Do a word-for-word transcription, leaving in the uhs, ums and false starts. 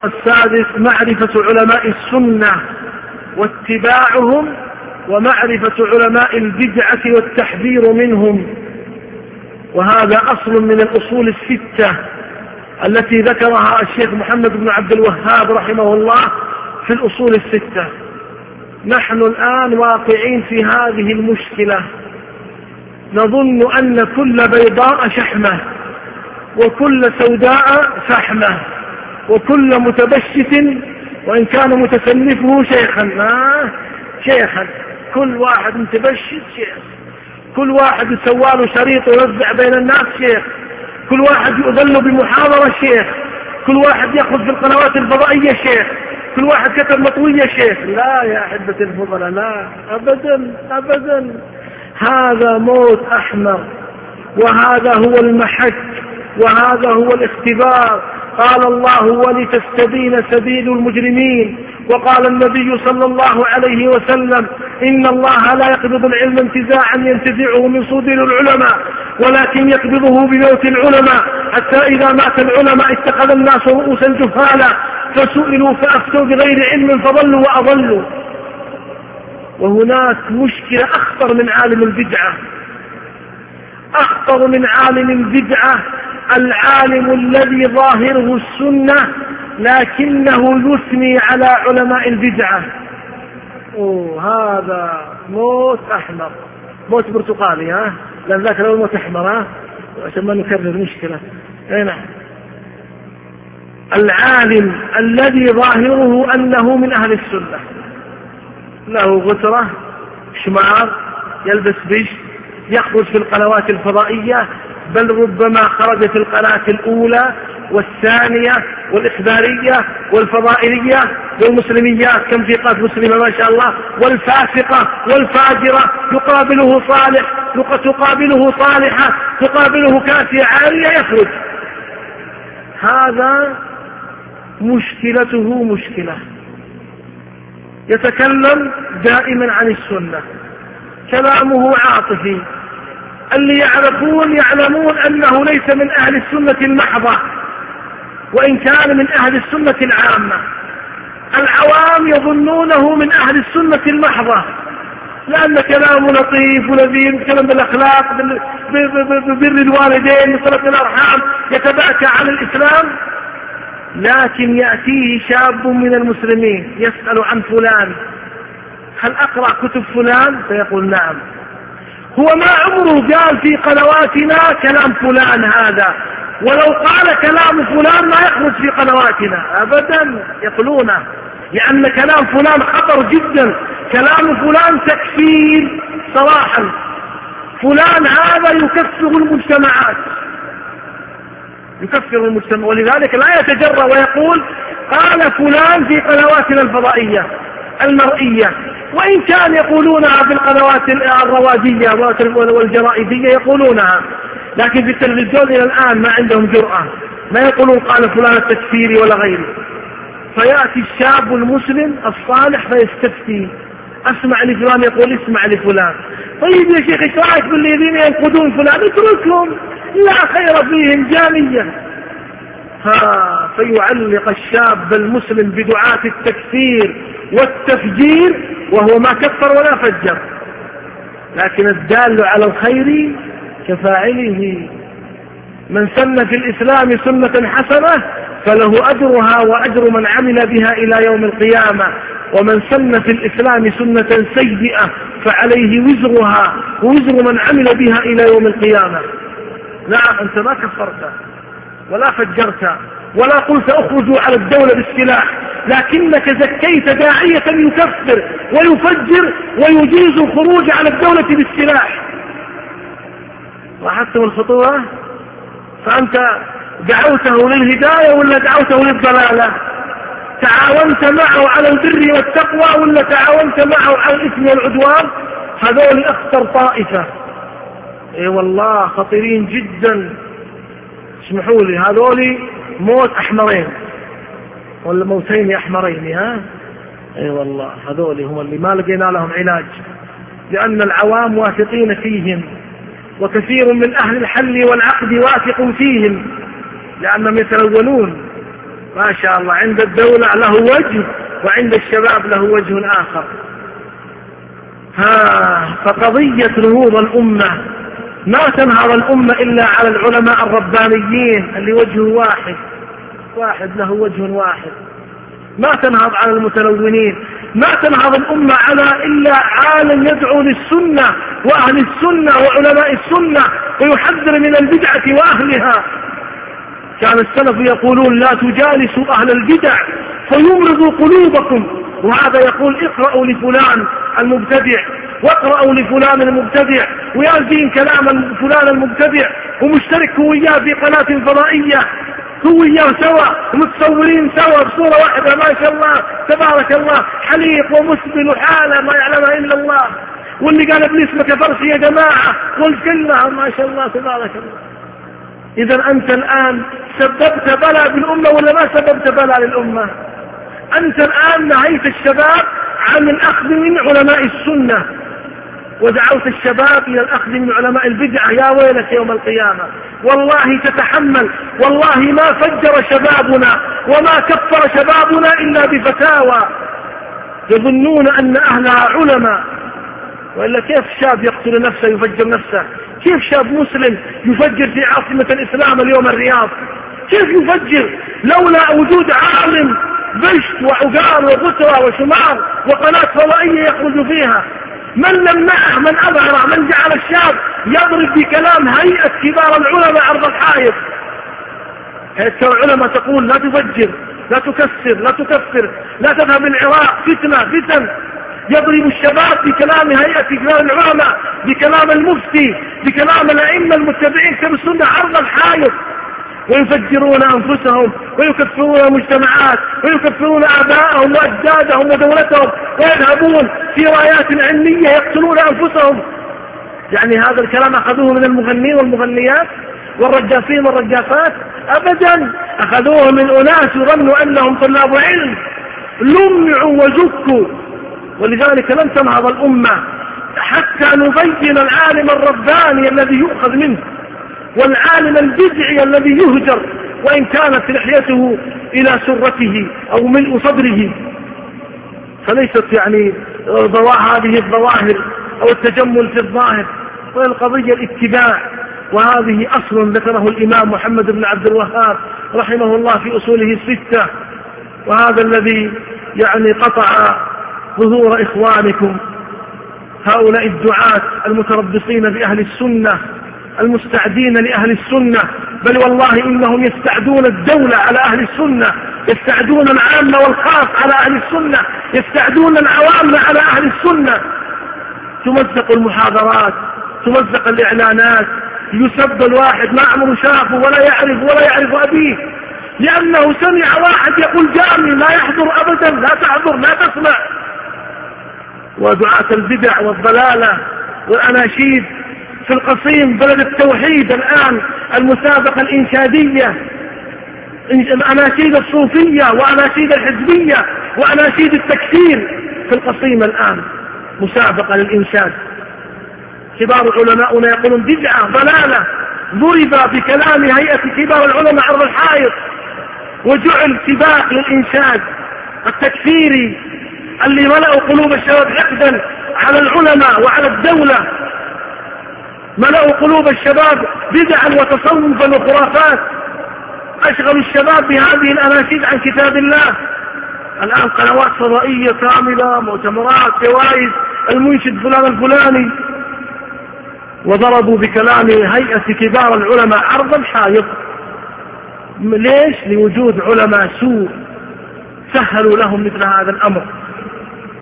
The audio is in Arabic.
السادس معرفة علماء السنة واتباعهم، ومعرفة علماء البدعة والتحذير منهم. وهذا أصل من الأصول الستة التي ذكرها الشيخ محمد بن عبد الوهاب رحمه الله في الأصول الستة. نحن الآن واقعين في هذه المشكلة، نظن أن كل بيضاء شحمة وكل سوداء فحمة وكل متبشت وإن كان متسنفه شيخا آه شيخا، كل واحد متبشت شيخ، كل واحد يسواله شريط ويوزع بين الناس شيخ، كل واحد يؤذل بمحاضرة شيخ، كل واحد يأخذ في القنوات الفضائية شيخ، كل واحد كتب مطوية شيخ. لا يا أحبة الفضلاء، لا أبدا أبدا، هذا موت أحمر، وهذا هو المحك، وهذا هو الاختبار. قال الله: ولتستبين سبيل المجرمين. وقال النبي صلى الله عليه وسلم: إن الله لا يقبض العلم انتزاعا ينتزعه من صدور العلماء، ولكن يقبضه بموت العلماء، حتى إذا مات العلماء اتخذ الناس رؤوسا جهالا فسئلوا فأفتوا بغير علم فضلوا وأضلوا. وهناك مشكلة أخطر من عالم البدعة، أخطر من عالم البدعة العالم الذي ظاهره السنة لكنه يثني على علماء البدعة. أوه، هذا موت أحمر، موت برتقالي، ها، لأن ذاك لو موت أحمر، ها، عشان ما نكرر المشكلة. هنا العالم الذي ظاهره أنه من أهل السنة، له غترة، شمار، يلبس بش، يخرج في القنوات الفضائية، بل ربما خرج في القناة الأولى والثانية والإخبارية والفضائلية والمسلميات، كم في قناة مسلمة ما شاء الله، والفاسقة والفاجرة، يقابله صالح، تقابله صالحة، تقابله كاسية عالية، يخرج. هذا مشكلته مشكلة، يتكلم دائما عن السنة، كلامه عاطفي. اللي يعرفون يعلمون أنه ليس من أهل السنة المحضة، وإن كان من أهل السنة العامة. العوام يظنونه من أهل السنة المحضة، لأن كلامه لطيف ولذيذ، كلام بالأخلاق، ببر الوالدين، بصلة الأرحام، يتباكى عن الإسلام. لكن يأتيه شاب من المسلمين يسأل عن فلان: هل أقرأ كتب فلان؟ فيقول: نعم. هو ما عمره قال في قنواتنا كلام فلان هذا، ولو قال كلام فلان ما يخرج في قنواتنا أبدا، يقولونه، لأن كلام فلان خطر جدا، كلام فلان تكفير صراحا، فلان هذا يكفر المجتمعات، يكفر المجتمع. ولذلك لا يتجرأ ويقول: قال فلان في قنواتنا الفضائية المرئية، وإن كان يقولونها في القنوات الروادية والجرائدية يقولونها، لكن في التلفزيون إلى الآن ما عندهم جرأة، ما يقولون قال فلان التكفيري ولا غيره. فيأتي الشاب المسلم الصالح فيستفتي: أسمع لفلان يقول اسمع لفلان. طيب يا شيخ، ايش رايك بالذين ينقدون فلان؟ اتركهم، لا خير فيهم جاميا. ها فيعلق الشاب المسلم بدعاة التكفير والتفجير وهو ما كفر ولا فجر، لكن الدال على الخير كفاعله. من سن في الإسلام سنة حسنة فله أجرها وأجر من عمل بها إلى يوم القيامة، ومن سن في الإسلام سنة سيئة فعليه وزرها ووزر من عمل بها إلى يوم القيامة. لا، أنت ما كفرت ولا فجرت ولا قلت اخرجوا على الدولة بالسلاح، لكنك زكيت داعية يكفر ويفجر ويجيز الخروج على الدولة بالسلاح. لاحظتم الخطوة؟ فأنت دعوته للهداية ولا دعوته للضلالة؟ تعاونت معه على البر والتقوى ولا تعاونت معه على الإثم والعدوان؟ هذول أخطر طائفة، اي والله خطيرين جدا. اسمحوا لي، هذول موت أحمرين ولا موتين أحمرين، ها؟ اي والله هذول هم اللي ما لقينا لهم علاج، لأن العوام واثقين فيهم، وكثير من أهل الحل والعقد واثق فيهم، لأنهم يتلونون ما شاء الله، عند الدولة له وجه وعند الشباب له وجه آخر. ها فقضية نهوض الأمة ما تنهض الأمة إلا على العلماء الربانيين اللي وجه واحد واحد له وجه واحد. ما تنهض على المتلونين، ما تنهض الأمة على إلا عالم يدعو للسنة وأهل السنة وعلماء السنة ويحذر من البدعة وأهلها. كان السلف يقولون لا تجالسوا أهل البدع فيمرضوا قلوبكم، وهذا يقول اقرأوا لفلان المبتدع واقرأوا لفلان المبتدع ويازين كلام فلان المبتدع ومشترك هو وياه في قناة فضائية، هو وياه سوا ومتصورين سوا بصورة واحدة ما شاء الله تبارك الله، حليق ومسبل وحالة ما يعلمها إلا الله، واللي قال ابن اسمك كفرش يا جماعة والكلها ما شاء الله تبارك الله. إذا أنت الآن سببت بلاء بالأمة ولا ما سببت بلاء للأمة؟ أنت الآن نهيت الشباب عن الأخذ من علماء السنة ودعوت الشباب إلى الأخذ من علماء البدعة. يا ويلك يوم القيامة، والله تتحمل، والله ما فجر شبابنا وما كفر شبابنا إلا بفتاوى يظنون أن أهلها علماء. وإلا كيف شاب يقتل نفسه يفجر نفسه؟ كيف شاب مسلم يفجر في عاصمة الإسلام اليوم الرياض؟ كيف يفجر لولا وجود عالم بشت وعقار وغسرة وشمار وقناة فضائية يخرج فيها؟ من لمنعه؟ من أظهره؟ من جعل الشاب يضرب بكلام هيئة كبار العلماء عرض الحائط؟ هيئة العلماء تقول لا تفجر، لا تكسر، لا تكفر، لا تذهب العراق، فتنة فتن. يضرب الشباب بكلام هيئة كبار العلماء، بكلام المفتي، بكلام الأئمة المتبعين كتاب السنة عرض الحائط، ويفجرون أنفسهم ويكفرون مجتمعات ويكفرون آباءهم وأجدادهم ودولتهم ويذهبون في رايات علمية يقتلون أنفسهم. يعني هذا الكلام أخذوه من المغنين والمغنيات والرجافين والرجافات؟ أبدا، أخذوه من أناس يظنوا أنهم طلاب علم لمعوا وزكوا. ولذلك لن تنهض الأمة حتى نبين العالم الرباني الذي يؤخذ منه والعالم البدعي الذي يهجر وإن كانت لحيته إلى سرته أو ملء صدره. فليست يعني هذه الظواهر أو التجمل في الظاهر، والقضية الاتباع، وهذه أصل ذكره الإمام محمد بن عبد الوهاب رحمه الله في أصوله الستة. وهذا الذي يعني قطع ظهور إخوانكم هؤلاء الدعاة المتربصين بأهل السنة المستعدين لأهل السنة، بل والله إنهم يستعدون الدولة على أهل السنة، يستعدون العامة والخاص على أهل السنة، يستعدون العوام على أهل السنة. تمزق المحاضرات، تمزق الإعلانات، يسب الواحد ما عمره شافه ولا يعرف ولا يعرف أبيه، لأنه سمع واحد يقول جامي لا يحضر أبدا، لا تحضر لا تسمع. ودعاة البدع والضلالة والأناشيد في القصيم بلد التوحيد الآن، المسابقة الإنشادية، الأناشيد الصوفية وأناشيد الحزبية وأناشيد التكفير في القصيم الآن مسابقة للإنشاد. كبار علماؤنا يقولون بدعة ضلالة، ضرب بكلام هيئة كبار العلماء عرض الحائط وجعل سباق للإنشاد التكفيري اللي ملأوا قلوب الشباب حقدا على العلماء وعلى الدولة، ملأوا قلوب الشباب بدعا وتصوفا وخرافات، أشغلوا الشباب بهذه الأناشيد عن كتاب الله. الآن قنوات فضائية كاملة، مؤتمرات، جوائز، المنشد فلان الفلاني، وضربوا بكلام هيئة كبار العلماء عرض الحائط. ليش؟ لوجود علماء سوء سهلوا لهم مثل هذا الأمر.